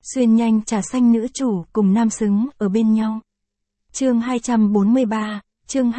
Xuyên nhanh trà xanh nữ chủ cùng nam xứng ở bên nhau. Chương 243, chương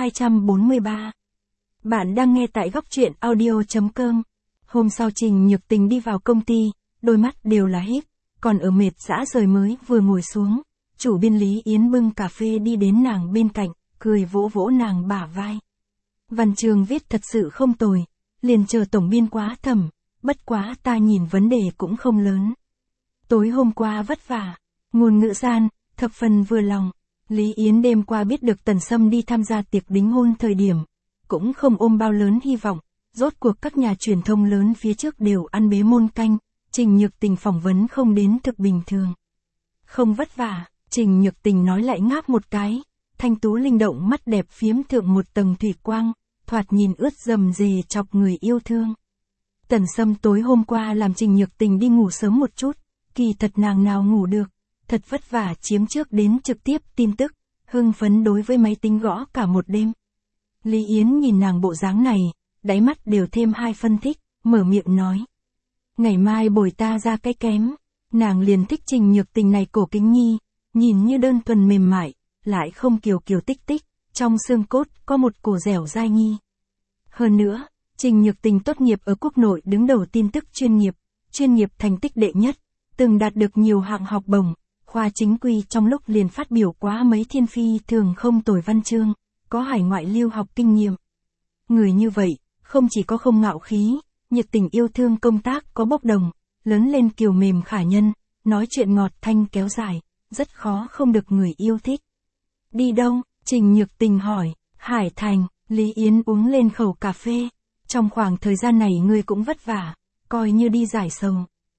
243. Bạn đang nghe tại góc truyện audio.com. Hôm sau Trình Nhược Tình đi vào công ty, đôi mắt đều là híp, còn ở mệt dã rời mới vừa ngồi xuống. Chủ biên Lý Yến bưng cà phê đi đến nàng bên cạnh, cười vỗ vỗ nàng bả vai. Văn chương viết thật sự không tồi, liền chờ tổng biên quá thẩm, bất quá ta nhìn vấn đề cũng không lớn. Tối hôm qua vất vả, ngôn ngữ gian, thập phần vừa lòng. Lý Yến đêm qua biết được Tần Sâm đi tham gia tiệc đính hôn thời điểm, cũng không ôm bao lớn hy vọng, rốt cuộc các nhà truyền thông lớn phía trước đều ăn bế môn canh, Trình Nhược Tình phỏng vấn không đến thực bình thường. Không vất vả, Trình Nhược Tình nói lại ngáp một cái, thanh tú linh động mắt đẹp phiếm thượng một tầng thủy quang, thoạt nhìn ướt rầm rề chọc người yêu thương. Tần Sâm tối hôm qua làm Trình Nhược Tình đi ngủ sớm một chút, kỳ thật nàng nào ngủ được, thật vất vả chiếm trước đến trực tiếp tin tức, hưng phấn đối với máy tính gõ cả một đêm. Lý Yến nhìn nàng bộ dáng này, đáy mắt đều thêm hai phân thích, mở miệng nói. Ngày mai bồi ta ra cái kém, nàng liền thích Trình Nhược Tình này cổ kính nhi, nhìn như đơn thuần mềm mại, lại không kiều kiều tích tích, trong xương cốt có một cổ dẻo dai nhi. Hơn nữa, Trình Nhược Tình tốt nghiệp ở quốc nội đứng đầu tin tức chuyên nghiệp thành tích đệ nhất, từng đạt được nhiều hạng học bổng, khoa chính quy trong lúc liền phát biểu quá mấy thiên phi thường không tồi văn chương, có hải ngoại lưu học kinh nghiệm. Người như vậy, không chỉ có không ngạo khí, nhiệt tình yêu thương công tác có bốc đồng, lớn lên kiều mềm khả nhân, nói chuyện ngọt thanh kéo dài, rất khó không được người yêu thích. Đi đâu? Trình Nhược Tình hỏi. Hải Thành. Lý Yến uống lên khẩu cà phê. Trong khoảng thời gian này ngươi cũng vất vả, coi như đi giải sầu.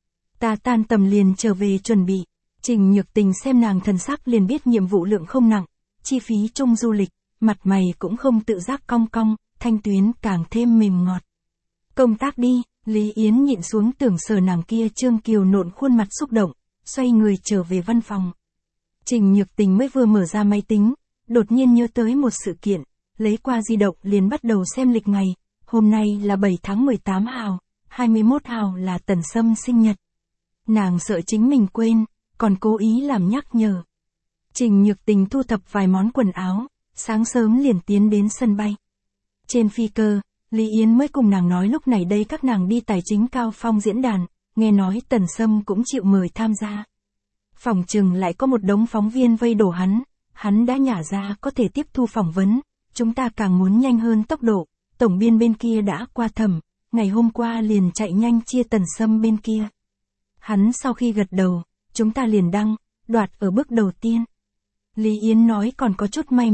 Ta tan tầm liền trở về chuẩn bị. Trình Nhược Tình xem nàng thần sắc liền biết nhiệm vụ lượng không nặng, chi phí chung du lịch, mặt mày cũng không tự giác cong cong, thanh tuyến càng thêm mềm ngọt. Công tác đi. Lý Yến nhịn xuống tưởng sờ nàng kia trương kiều nộn khuôn mặt xúc động, xoay người trở về văn phòng. Trình Nhược Tình mới vừa mở ra máy tính, đột nhiên nhớ tới một sự kiện, lấy qua di động liền bắt đầu xem lịch ngày, hôm nay là 7 tháng 18 hào, 21 hào là Tần Sâm sinh nhật. Nàng sợ chính mình quên, còn cố ý làm nhắc nhở. Trình Nhược Tình thu thập vài món quần áo, sáng sớm liền tiến đến sân bay. Trên phi cơ, Lý Yến mới cùng nàng nói lúc này đây các nàng đi tài chính cao phong diễn đàn, nghe nói Tần Sâm cũng chịu mời tham gia. Phỏng chừng lại có một đống phóng viên vây đổ hắn đã nhả ra có thể tiếp thu phỏng vấn, chúng ta càng muốn nhanh hơn tốc độ, tổng biên bên kia đã qua thẩm, ngày hôm qua liền chạy nhanh chia Tần Sâm bên kia. Hắn sau khi gật đầu, chúng ta liền đăng, đoạt ở bước đầu tiên. Lý Yến nói còn có chút may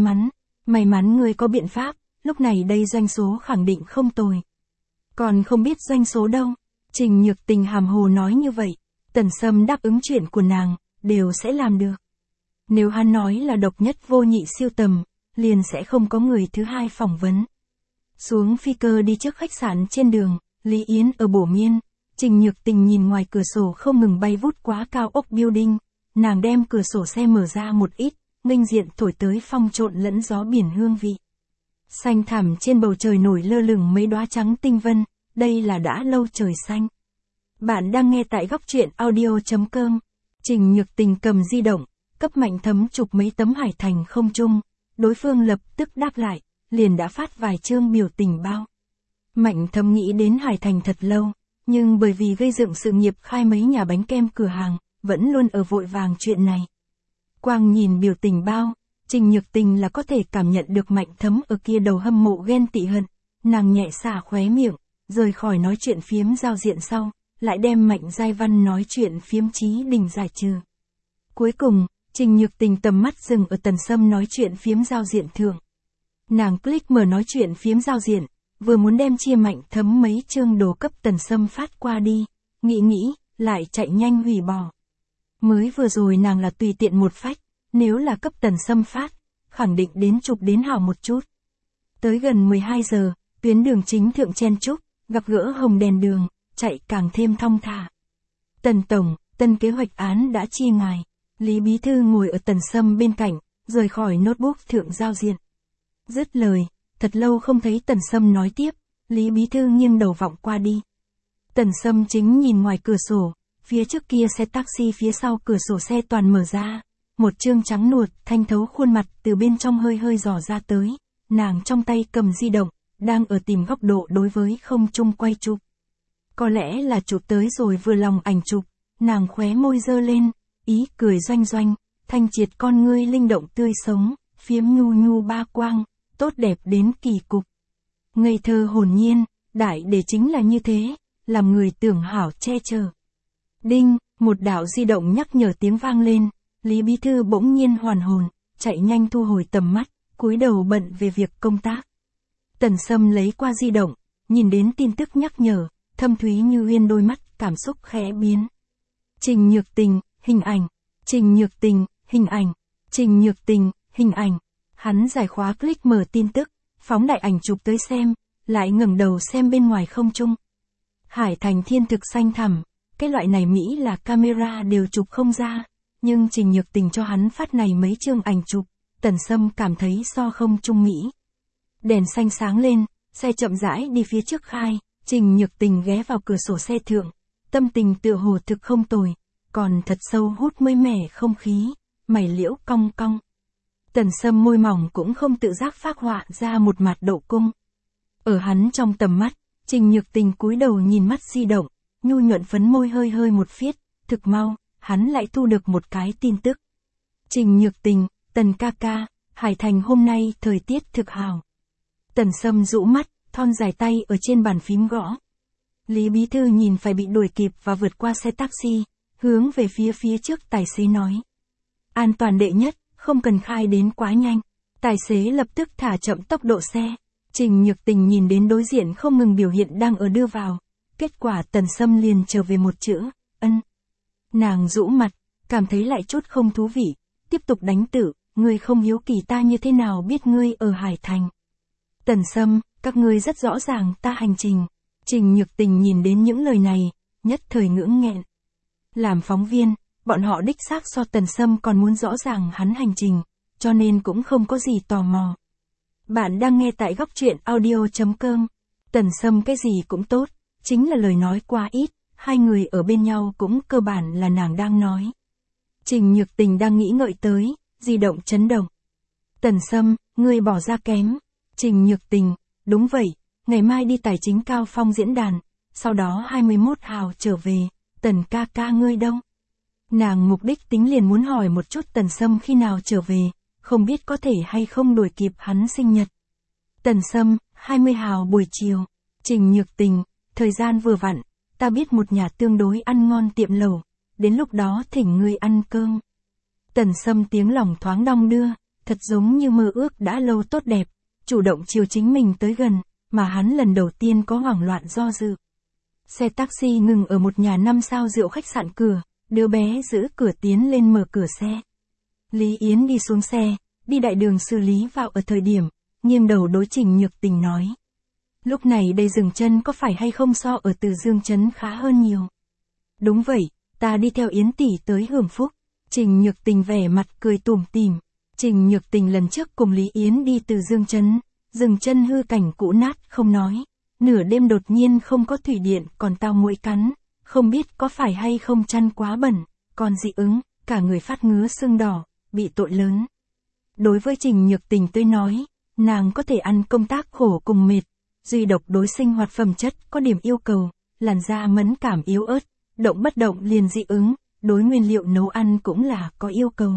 mắn người có biện pháp, lúc này đây doanh số khẳng định không tồi. Còn không biết doanh số đâu, Trình Nhược Tình hàm hồ nói như vậy, Tần Sâm đáp ứng chuyện của nàng, đều sẽ làm được. Nếu hắn nói là độc nhất vô nhị siêu tầm, liền sẽ không có người thứ hai phỏng vấn. Xuống phi cơ đi trước khách sạn trên đường, Lý Yến ở bổ miên, Trình Nhược Tình nhìn ngoài cửa sổ không ngừng bay vút quá cao ốc building, nàng đem cửa sổ xe mở ra một ít, nghênh diện thổi tới phong trộn lẫn gió biển hương vị. Xanh thẳm trên bầu trời nổi lơ lửng mấy đóa trắng tinh vân, đây là đã lâu trời xanh. Bạn đang nghe tại góc truyện audio.com. Trình Nhược Tình cầm di động, cấp Mạnh Thấm chụp mấy tấm Hải Thành không trung, đối phương lập tức đáp lại, liền đã phát vài chương biểu tình bao. Mạnh Thấm nghĩ đến Hải Thành thật lâu, nhưng bởi vì gây dựng sự nghiệp khai mấy nhà bánh kem cửa hàng, vẫn luôn ở vội vàng chuyện này. Quang nhìn biểu tình bao, Trình Nhược Tình là có thể cảm nhận được Mạnh Thấm ở kia đầu hâm mộ ghen tị hận, nàng nhẹ xả khóe miệng, rời khỏi nói chuyện phiếm giao diện sau, lại đem Mạnh Giai Văn nói chuyện phiếm Chí Đình giải trừ. Cuối cùng, Trình Nhược Tình tầm mắt dừng ở Tần Sâm nói chuyện phiếm giao diện thượng. Nàng click mở nói chuyện phiếm giao diện, vừa muốn đem chia Mạnh Thấm mấy chương đồ cấp Tần Sâm phát qua đi, nghĩ, lại chạy nhanh hủy bỏ. Mới vừa rồi nàng là tùy tiện một phách, nếu là cấp Tần Sâm phát, khẳng định đến chụp đến hảo một chút. Tới gần 12 giờ, tuyến đường chính thượng chen chúc, gặp gỡ hồng đèn đường, chạy càng thêm thong thả. Tần Tổng, tân kế hoạch án đã chia ngài. Lý Bí Thư ngồi ở Tần Sâm bên cạnh, rời khỏi notebook thượng giao diện. Dứt lời, thật lâu không thấy Tần Sâm nói tiếp, Lý Bí Thư nghiêng đầu vọng qua đi. Tần Sâm chính nhìn ngoài cửa sổ, phía trước kia xe taxi, phía sau cửa sổ xe toàn mở ra. Một trương trắng nuột, thanh thấu khuôn mặt từ bên trong hơi hơi dò ra tới. Nàng trong tay cầm di động, đang ở tìm góc độ đối với không trung quay chụp. Có lẽ là chụp tới rồi vừa lòng ảnh chụp, nàng khóe môi giơ lên, ý cười doanh doanh, thanh triệt con ngươi linh động tươi sống, phiếm nhu nhu ba quang, tốt đẹp đến kỳ cục. Ngây thơ hồn nhiên, đại để chính là như thế, làm người tưởng hảo che chở. Đinh, một đạo di động nhắc nhở tiếng vang lên, Lý Bí Thư bỗng nhiên hoàn hồn, chạy nhanh thu hồi tầm mắt, cúi đầu bận về việc công tác. Tần Sâm lấy qua di động, nhìn đến tin tức nhắc nhở, thâm thúy như uyên đôi mắt, cảm xúc khẽ biến. Trình Nhược Tình, hình ảnh. Trình Nhược Tình, hình ảnh. Trình Nhược Tình, hình ảnh. Hắn giải khóa click mở tin tức, phóng đại ảnh chụp tới xem, lại ngẩng đầu xem bên ngoài không trung. Hải thành thiên thực xanh thẳm, cái loại này Mỹ là camera đều chụp không ra, nhưng Trình Nhược Tình cho hắn phát này mấy chương ảnh chụp, Tần Sâm cảm thấy so không trung Mỹ. Đèn xanh sáng lên, xe chậm rãi đi phía trước khai, Trình Nhược Tình ghé vào cửa sổ xe thượng, tâm tình tựa hồ thực không tồi, còn thật sâu hút mới mẻ không khí, mày liễu cong cong. Tần Sâm môi mỏng cũng không tự giác phác họa ra một mặt độ cung. Ở hắn trong tầm mắt, Trình Nhược Tình cúi đầu nhìn mắt di động, nhu nhuận phấn môi hơi hơi một phiết, thực mau, hắn lại thu được một cái tin tức. Trình Nhược Tình, Tần ca ca, Hải thành hôm nay thời tiết thực hào. Tần Sâm rũ mắt, thon dài tay ở trên bàn phím gõ. Lý Bí Thư nhìn phải bị đuổi kịp và vượt qua xe taxi, hướng về phía trước tài xế nói. An toàn đệ nhất, không cần khai đến quá nhanh. Tài xế lập tức thả chậm tốc độ xe. Trình Nhược Tình nhìn đến đối diện không ngừng biểu hiện đang ở đưa vào. Kết quả Tần Sâm liền trở về một chữ, ân. Nàng rũ mặt, cảm thấy lại chút không thú vị, tiếp tục đánh tử, ngươi không hiếu kỳ ta như thế nào biết ngươi ở Hải thành. Tần Sâm, các ngươi rất rõ ràng ta hành trình. Trình Nhược Tình nhìn đến những lời này, nhất thời ngưỡng nghẹn. Làm phóng viên, bọn họ đích xác so Tần Sâm còn muốn rõ ràng hắn hành trình, cho nên cũng không có gì tò mò. Bạn đang nghe tại góc truyện audio.com. Tần Sâm cái gì cũng tốt, chính là lời nói quá ít, hai người ở bên nhau cũng cơ bản là nàng đang nói. Trình Nhược Tình đang nghĩ ngợi tới, di động chấn động. Tần Sâm, ngươi bỏ ra kém. Trình Nhược Tình, đúng vậy, ngày mai đi tài chính cao phong diễn đàn, sau đó 21 hào trở về, Tần ca ca ngươi đâu? Nàng mục đích tính liền muốn hỏi một chút Tần Sâm khi nào trở về, không biết có thể hay không đuổi kịp hắn sinh nhật. Tần Sâm, 20 hào buổi chiều. Trình Nhược Tình, thời gian vừa vặn, ta biết một nhà tương đối ăn ngon tiệm lẩu, đến lúc đó thỉnh ngươi ăn cơm. Tần Sâm tiếng lòng thoáng đong đưa, thật giống như mơ ước đã lâu tốt đẹp, chủ động chiều chính mình tới gần, mà hắn lần đầu tiên có hoảng loạn do dự. Xe taxi ngừng ở một nhà 5 sao rượu khách sạn cửa, đứa bé giữ cửa tiến lên mở cửa xe. Lý Yến đi xuống xe, đi đại đường xử lý vào ở thời điểm, nghiêng đầu đối Trình Nhược Tình nói. Lúc này đây dừng chân có phải hay không so ở Từ Dương Trấn khá hơn nhiều. Đúng vậy, ta đi theo Yến tỷ tới hưởng phúc. Trình Nhược Tình vẻ mặt cười tủm tỉm. Trình Nhược Tình lần trước cùng Lý Yến đi Từ Dương Trấn, dừng chân hư cảnh cũ nát không nói. Nửa đêm đột nhiên không có thủy điện còn tao muỗi cắn, không biết có phải hay không chăn quá bẩn, còn dị ứng, cả người phát ngứa sưng đỏ, bị tội lớn. Đối với Trình Nhược Tình tôi nói, nàng có thể ăn công tác khổ cùng mệt, duy độc đối sinh hoạt phẩm chất có điểm yêu cầu, làn da mẫn cảm yếu ớt, động bất động liền dị ứng, đối nguyên liệu nấu ăn cũng là có yêu cầu.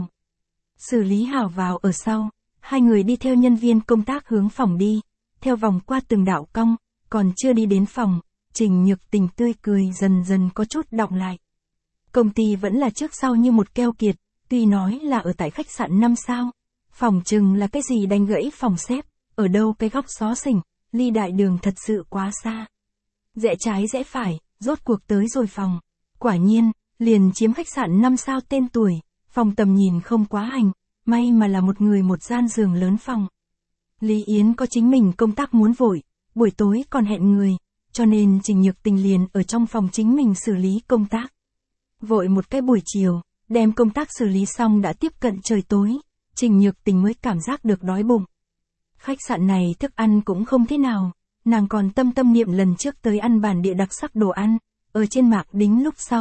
Xử lý hảo vào ở sau, hai người đi theo nhân viên công tác hướng phòng đi, theo vòng qua từng đạo cong, còn chưa đi đến phòng, Trình Nhược Tình tươi cười dần dần có chút đọng lại. Công ty vẫn là trước sau như một keo kiệt, tuy nói là ở tại khách sạn 5 sao, phòng chừng là cái gì đánh gãy phòng xếp, ở đâu cái góc xó xỉnh, ly đại đường thật sự quá xa. Rẽ trái rẽ phải, rốt cuộc tới rồi phòng. Quả nhiên, liền chiếm khách sạn 5 sao tên tuổi, phòng tầm nhìn không quá hành, may mà là một người một gian giường lớn phòng. Lý Yến có chính mình công tác muốn vội, buổi tối còn hẹn người, cho nên Trình Nhược Tình liền ở trong phòng chính mình xử lý công tác. Vội một cái buổi chiều, đem công tác xử lý xong đã tiếp cận trời tối, Trình Nhược Tình mới cảm giác được đói bụng. Khách sạn này thức ăn cũng không thế nào, nàng còn tâm niệm lần trước tới ăn bản địa đặc sắc đồ ăn, ở trên Mạc Đính lúc sau,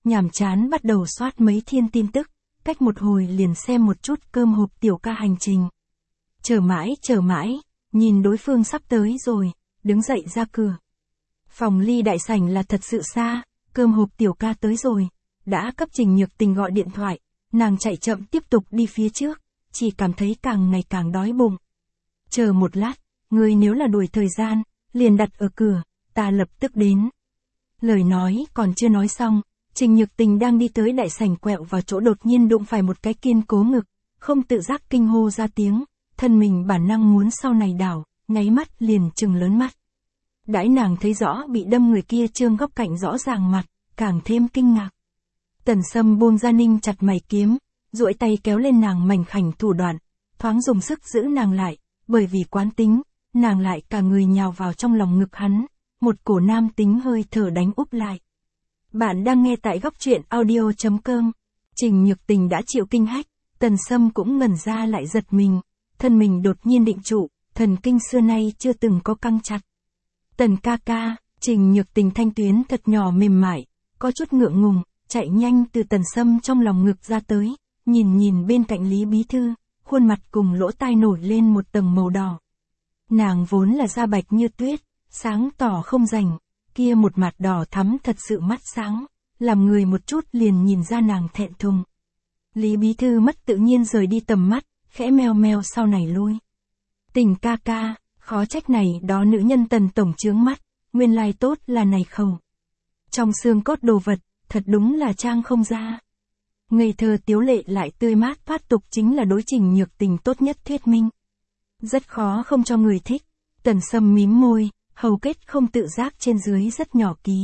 nhàm chán bắt đầu soát mấy thiên tin tức, cách một hồi liền xem một chút cơm hộp tiểu ca hành trình. Chờ mãi, nhìn đối phương sắp tới rồi, đứng dậy ra cửa. Phòng ly đại sảnh là thật sự xa, cơm hộp tiểu ca tới rồi, đã cấp Trình Nhược Tình gọi điện thoại, nàng chạy chậm tiếp tục đi phía trước, chỉ cảm thấy càng ngày càng đói bụng. Chờ một lát, ngươi nếu là đuổi thời gian, liền đặt ở cửa, ta lập tức đến. Lời nói còn chưa nói xong, Trình Nhược Tình đang đi tới đại sảnh quẹo vào chỗ đột nhiên đụng phải một cái kiên cố ngực, không tự giác kinh hô ra tiếng, thân mình bản năng muốn sau này đảo, nháy mắt liền trừng lớn mắt. Đãi nàng thấy rõ bị đâm người kia trương góc cạnh rõ ràng mặt, càng thêm kinh ngạc. Tần Sâm buông ra ninh chặt mày kiếm, duỗi tay kéo lên nàng mảnh khảnh thủ đoạn, thoáng dùng sức giữ nàng lại, bởi vì quán tính, nàng lại cả người nhào vào trong lòng ngực hắn, một cổ nam tính hơi thở đánh úp lại. Bạn đang nghe tại góc truyện audio.com. Trình Nhược Tình đã chịu kinh hách, Tần Sâm cũng ngẩn ra lại giật mình, thân mình đột nhiên định trụ, thần kinh xưa nay chưa từng có căng chặt. Tần ca ca, Trình Nhược Tình thanh tuyến thật nhỏ mềm mại, có chút ngượng ngùng, chạy nhanh từ Tần Sâm trong lòng ngực ra tới, nhìn bên cạnh Lý Bí Thư, khuôn mặt cùng lỗ tai nổi lên một tầng màu đỏ. Nàng vốn là da bạch như tuyết, sáng tỏ không rành, kia một mặt đỏ thắm thật sự mắt sáng, làm người một chút liền nhìn ra nàng thẹn thùng. Lý Bí Thư mất tự nhiên rời đi tầm mắt, khẽ meo meo sau này lui. Tình ca ca, khó trách này đó nữ nhân Tần tổng chướng mắt, nguyên lai tốt là này không. Trong xương cốt đồ vật, thật đúng là trang không ra. Ngây thơ tiếu lệ lại tươi mát thoát tục chính là đối Trình Nhược Tình tốt nhất thuyết minh. Rất khó không cho người thích. Tần Sâm mím môi, hầu kết không tự giác trên dưới rất nhỏ ký.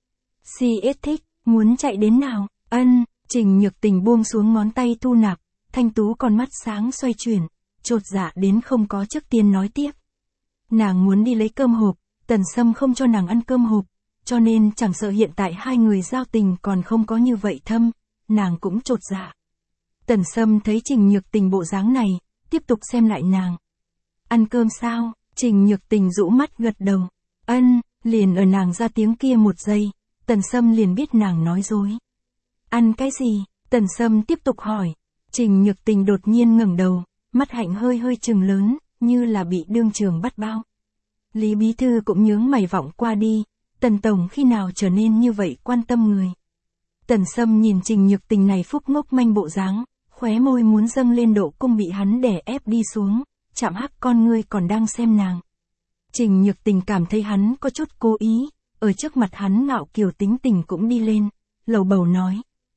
CS thích, muốn chạy đến nào? Ân, Trình Nhược Tình buông xuống ngón tay thu nạp, thanh tú con mắt sáng xoay chuyển, chột dạ đến không có trước tiên nói tiếp. Nàng muốn đi lấy cơm hộp, Tần Sâm không cho nàng ăn cơm hộp, cho nên chẳng sợ hiện tại hai người giao tình còn không có như vậy thâm, nàng cũng chột dạ. Tần Sâm thấy Trình Nhược Tình bộ dáng này, tiếp tục xem lại nàng. Ăn cơm sao? Trình Nhược Tình rũ mắt gật đầu. Ân, liền ở nàng ra tiếng kia một giây, Tần Sâm liền biết nàng nói dối. Ăn cái gì? Tần Sâm tiếp tục hỏi. Trình Nhược Tình đột nhiên ngẩng đầu, mắt hạnh hơi trừng lớn, như là bị đương trường bắt bao. Lý Bí Thư cũng nhướng mày vọng qua đi, Tần tổng khi nào trở nên như vậy quan tâm người. Tần Sâm nhìn Trình Nhược Tình này phúc ngốc manh bộ dáng, khóe môi muốn dâng lên độ cung bị hắn đè ép đi xuống, chạm hắc con ngươi còn đang xem nàng. Trình Nhược Tình cảm thấy hắn có chút cố ý, ở trước mặt hắn ngạo kiều tính tình cũng đi lên, lầu bầu nói.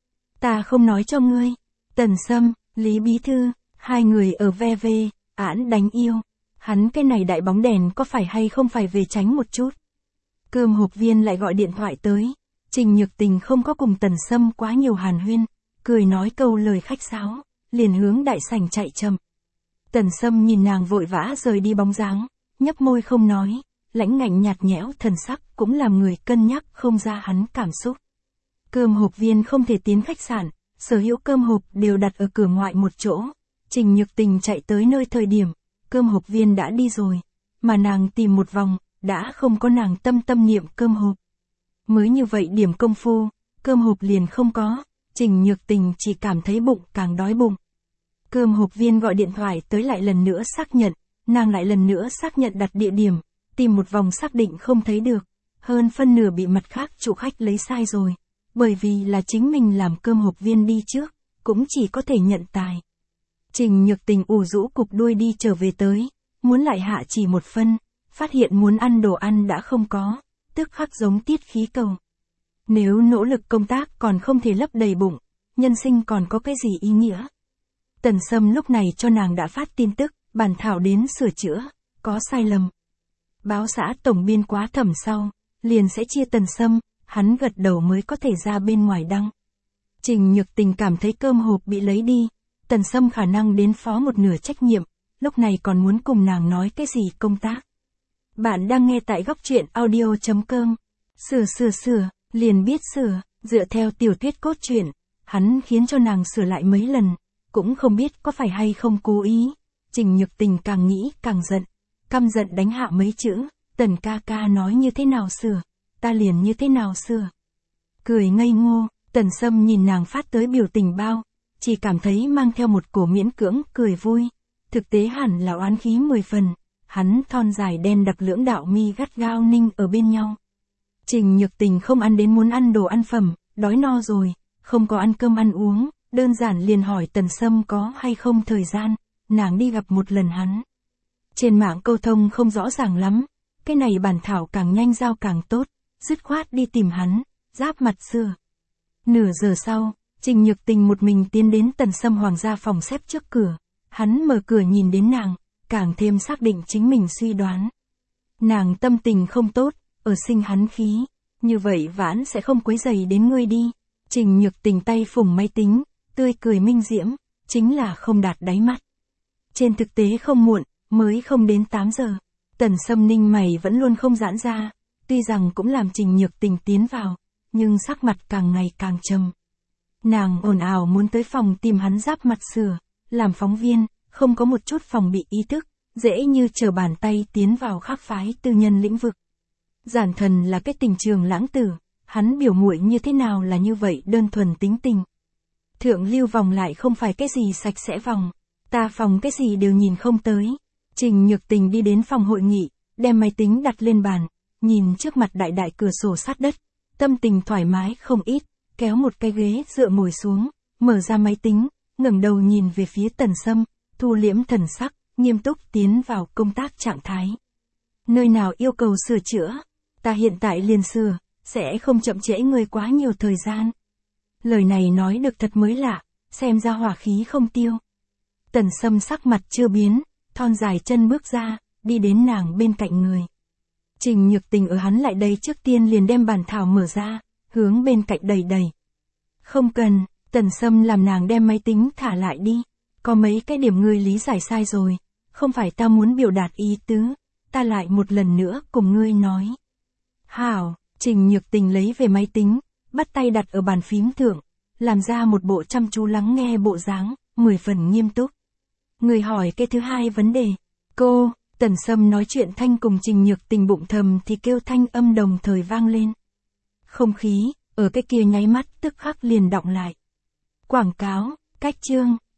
Ta không nói cho ngươi. Tần Sâm, Lý Bí Thư, hai người ở VV, án đánh yêu. Hắn cái này đại bóng đèn có phải hay không phải về tránh một chút. Cơm hộp viên lại gọi điện thoại tới. Trình Nhược Tình không có cùng Tần Sâm quá nhiều hàn huyên, cười nói câu lời khách sáo, liền hướng đại sảnh chạy chậm. Tần Sâm nhìn nàng vội vã rời đi bóng dáng, nhấp môi không nói, lãnh ngạnh nhạt nhẽo thần sắc cũng làm người cân nhắc không ra hắn cảm xúc. Cơm hộp viên không thể tiến khách sạn, sở hữu cơm hộp đều đặt ở cửa ngoại một chỗ. Trình Nhược Tình chạy tới nơi thời điểm, cơm hộp viên đã đi rồi, mà nàng tìm một vòng, đã không có nàng tâm niệm cơm hộp. Mới như vậy điểm công phu, cơm hộp liền không có, Trình Nhược Tình chỉ cảm thấy bụng càng đói bụng. Cơm hộp viên gọi điện thoại tới lại lần nữa xác nhận, nàng lại lần nữa xác nhận đặt địa điểm, tìm một vòng xác định không thấy được, hơn phân nửa bị mặt khác chủ khách lấy sai rồi, bởi vì là chính mình làm cơm hộp viên đi trước, cũng chỉ có thể nhận tài. Trình Nhược Tình ủ rũ cục đuôi đi trở về tới, muốn lại hạ chỉ một phân, phát hiện muốn ăn đồ ăn đã không có, tức khắc giống tiết khí cầu. Nếu nỗ lực công tác còn không thể lấp đầy bụng, nhân sinh còn có cái gì ý nghĩa? Tần Sâm lúc này cho nàng đã phát tin tức, bản thảo đến sửa chữa, có sai lầm. Báo xã tổng biên quá thẩm sau, liền sẽ chia Tần Sâm, hắn gật đầu mới có thể ra bên ngoài đăng. Trình Nhược Tình cảm thấy cơm hộp bị lấy đi, Tần Sâm khả năng đến phó một nửa trách nhiệm, lúc này còn muốn cùng nàng nói cái gì công tác. Bạn đang nghe tại góc truyện audio.com. Sửa, liền biết sửa, dựa theo tiểu thuyết cốt truyện, hắn khiến cho nàng sửa lại mấy lần, cũng không biết có phải hay không cố ý. Trình Nhược Tình càng nghĩ càng giận, căm giận đánh hạ mấy chữ, Tần ca ca nói như thế nào sửa, ta liền như thế nào sửa. Cười ngây ngô, Tần Sâm nhìn nàng phát tới biểu tình bao, chỉ cảm thấy mang theo một cổ miễn cưỡng cười vui, thực tế hẳn là oán khí 10 phần, hắn thon dài đen đặc lưỡng đạo mi gắt gao ninh ở bên nhau. Trình Nhược Tình không ăn đến muốn ăn đồ ăn phẩm, đói no rồi, không có ăn cơm ăn uống, đơn giản liền hỏi Tần Sâm có hay không thời gian, nàng đi gặp một lần hắn. Trên mạng câu thông không rõ ràng lắm, cái này bản thảo càng nhanh giao càng tốt, dứt khoát đi tìm hắn, giáp mặt sửa. Nửa giờ sau, Trình Nhược Tình một mình tiến đến Tần Sâm hoàng gia phòng xếp trước cửa, hắn mở cửa nhìn đến nàng, càng thêm xác định chính mình suy đoán. Nàng tâm tình không tốt, ở sinh hắn khí, như vậy vãn sẽ không quấy rầy đến ngươi đi. Trình Nhược Tình tay phủng máy tính, tươi cười minh diễm, chính là không đạt đáy mắt. Trên thực tế không muộn, mới không đến 8 giờ. Tần Sâm ninh mày vẫn luôn không giãn ra, tuy rằng cũng làm Trình Nhược Tình tiến vào, nhưng sắc mặt càng ngày càng trầm. Nàng ồn ào muốn tới phòng tìm hắn giáp mặt sửa, làm phóng viên, không có một chút phòng bị ý thức, dễ như trở bàn tay tiến vào khác phái tư nhân lĩnh vực. Giản Thần là cái tình trường lãng tử, hắn biểu muội như thế nào là như vậy đơn thuần tính tình. Thượng lưu vòng lại không phải cái gì sạch sẽ vòng, ta phòng cái gì đều nhìn không tới. Trình Nhược Tình đi đến phòng hội nghị, đem máy tính đặt lên bàn, nhìn trước mặt đại đại cửa sổ sát đất, tâm tình thoải mái không ít, kéo một cái ghế dựa ngồi xuống, mở ra máy tính, ngẩng đầu nhìn về phía Tần Sâm, thu liễm thần sắc, nghiêm túc tiến vào công tác trạng thái. Nơi nào yêu cầu sửa chữa, ta hiện tại liền sửa, sẽ không chậm trễ người quá nhiều thời gian. Lời này nói được thật mới lạ, xem ra hỏa khí không tiêu. Tần Sâm sắc mặt chưa biến, thon dài chân bước ra, đi đến nàng bên cạnh người. Trình Nhược Tình ở hắn lại đây trước tiên liền đem bản thảo mở ra, hướng bên cạnh đẩy đẩy. Không cần, Tần Sâm làm nàng đem máy tính thả lại đi. Có mấy cái điểm ngươi lý giải sai rồi, không phải ta muốn biểu đạt ý tứ, ta lại một lần nữa cùng ngươi nói. Hảo, Trình Nhược Tình lấy về máy tính, bắt tay đặt ở bàn phím thượng, làm ra một bộ chăm chú lắng nghe bộ dáng, 10 phần nghiêm túc. Người hỏi cái thứ hai vấn đề. Cô, Tần Sâm nói chuyện thanh cùng Trình Nhược Tình bụng thầm thì kêu thanh âm đồng thời vang lên. Không khí, ở cái kia nháy mắt tức khắc liền đọng lại. Quảng cáo, cách chương.